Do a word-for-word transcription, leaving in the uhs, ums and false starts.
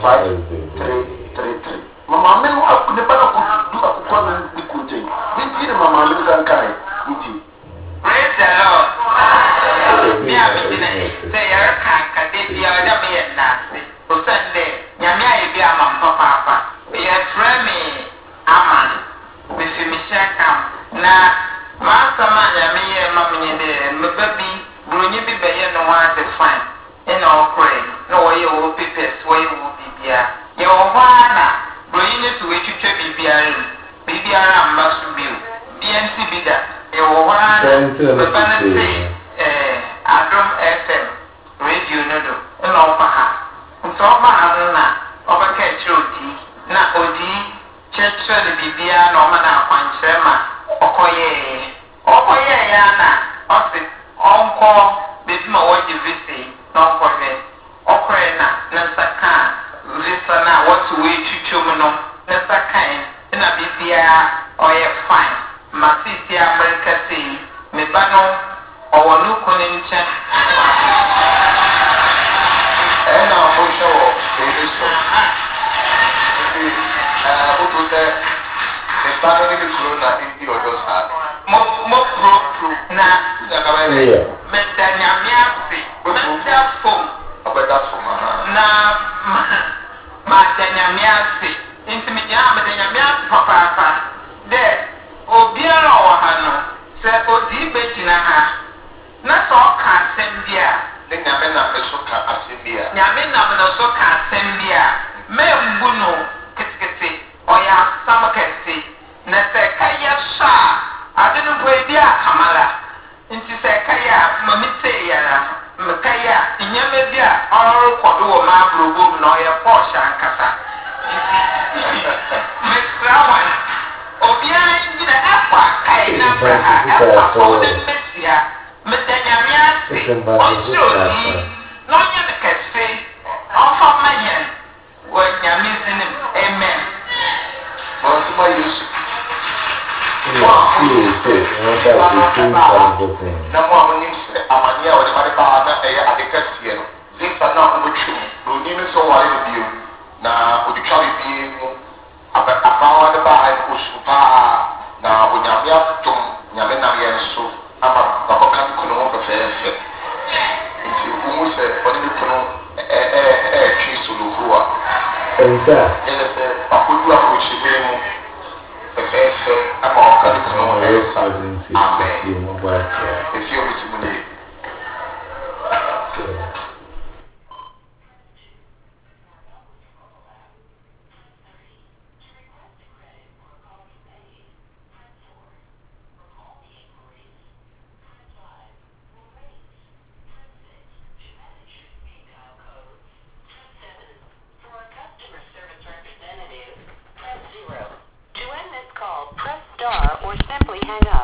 five three three three. Mama me no akude pa na ko du akukọ na di ko je. Binti na mama me kan kai. Binti. Praise the Lord. Me a me na say yer kan ka de bia da me ye na se. O Sunday, nyame aye bia mam papa papa. Ye friend me aman. Me fi me share kam na ma sama nyame ye mam nye de me baby bronye bi be ye no wa de fine. Ina okre no wo ye wo pipes wo ye wo bibia. Ye wo hwana bronye ne so we twetwe bibia re. Bibia ra mba so biu. B N C bida. Ye wo hwana me ba na say eh Adom F M radio no do. Ina ofa ha. Nso ofa ha na oba ka chiro di na odi cheche de bibia na oma na akwankyere ma okoye okoye ya na osi onko bebi ma woje visi na okoye okore na na saka visa na what we twitwom no na saka na bibia oye fine masisi America say me ba no owo no kone nche ena o show e so eh o to say the family is grown na in the other side mo mo pro pro na na ka ba le me danyamia se me da phone abeda phone na ma danyamia se intimi ya ma danyamia papa papa de obiara o ha no se odi betina ha na so ka sembia de nyame na me so ka asembia nyame na me so ka sembia me mbuno ketekete oya samakete na se kaya sha adenu boedia kamala nti se kaya mamite yara me kaya nyame bia oro kodo wo ma brobom na oya Porsche ankasa me strawan obia ngina akwa kai na bra akwa ko de mesia me danyamia se onjodi no nya de kese ofa mayen wo nyame zinim amen bon tuma yesu Wow, see, see, what that is doing something. na mo amonim se amania wo de ba de ba na e adekasi no visa na o motwu no ni no so wale bio na oditwa bibie mu aba abawa de ba ai ko supa na onyame atom nyame na ye so ama ba ko kan ko no be fe fe nti umu se oni ko no e e e twi so lo huwa Enta. ele se akodu akochi mu Efeso ama ọkàn kan wọn ẹ sá amen. Efi omi ti mu ni.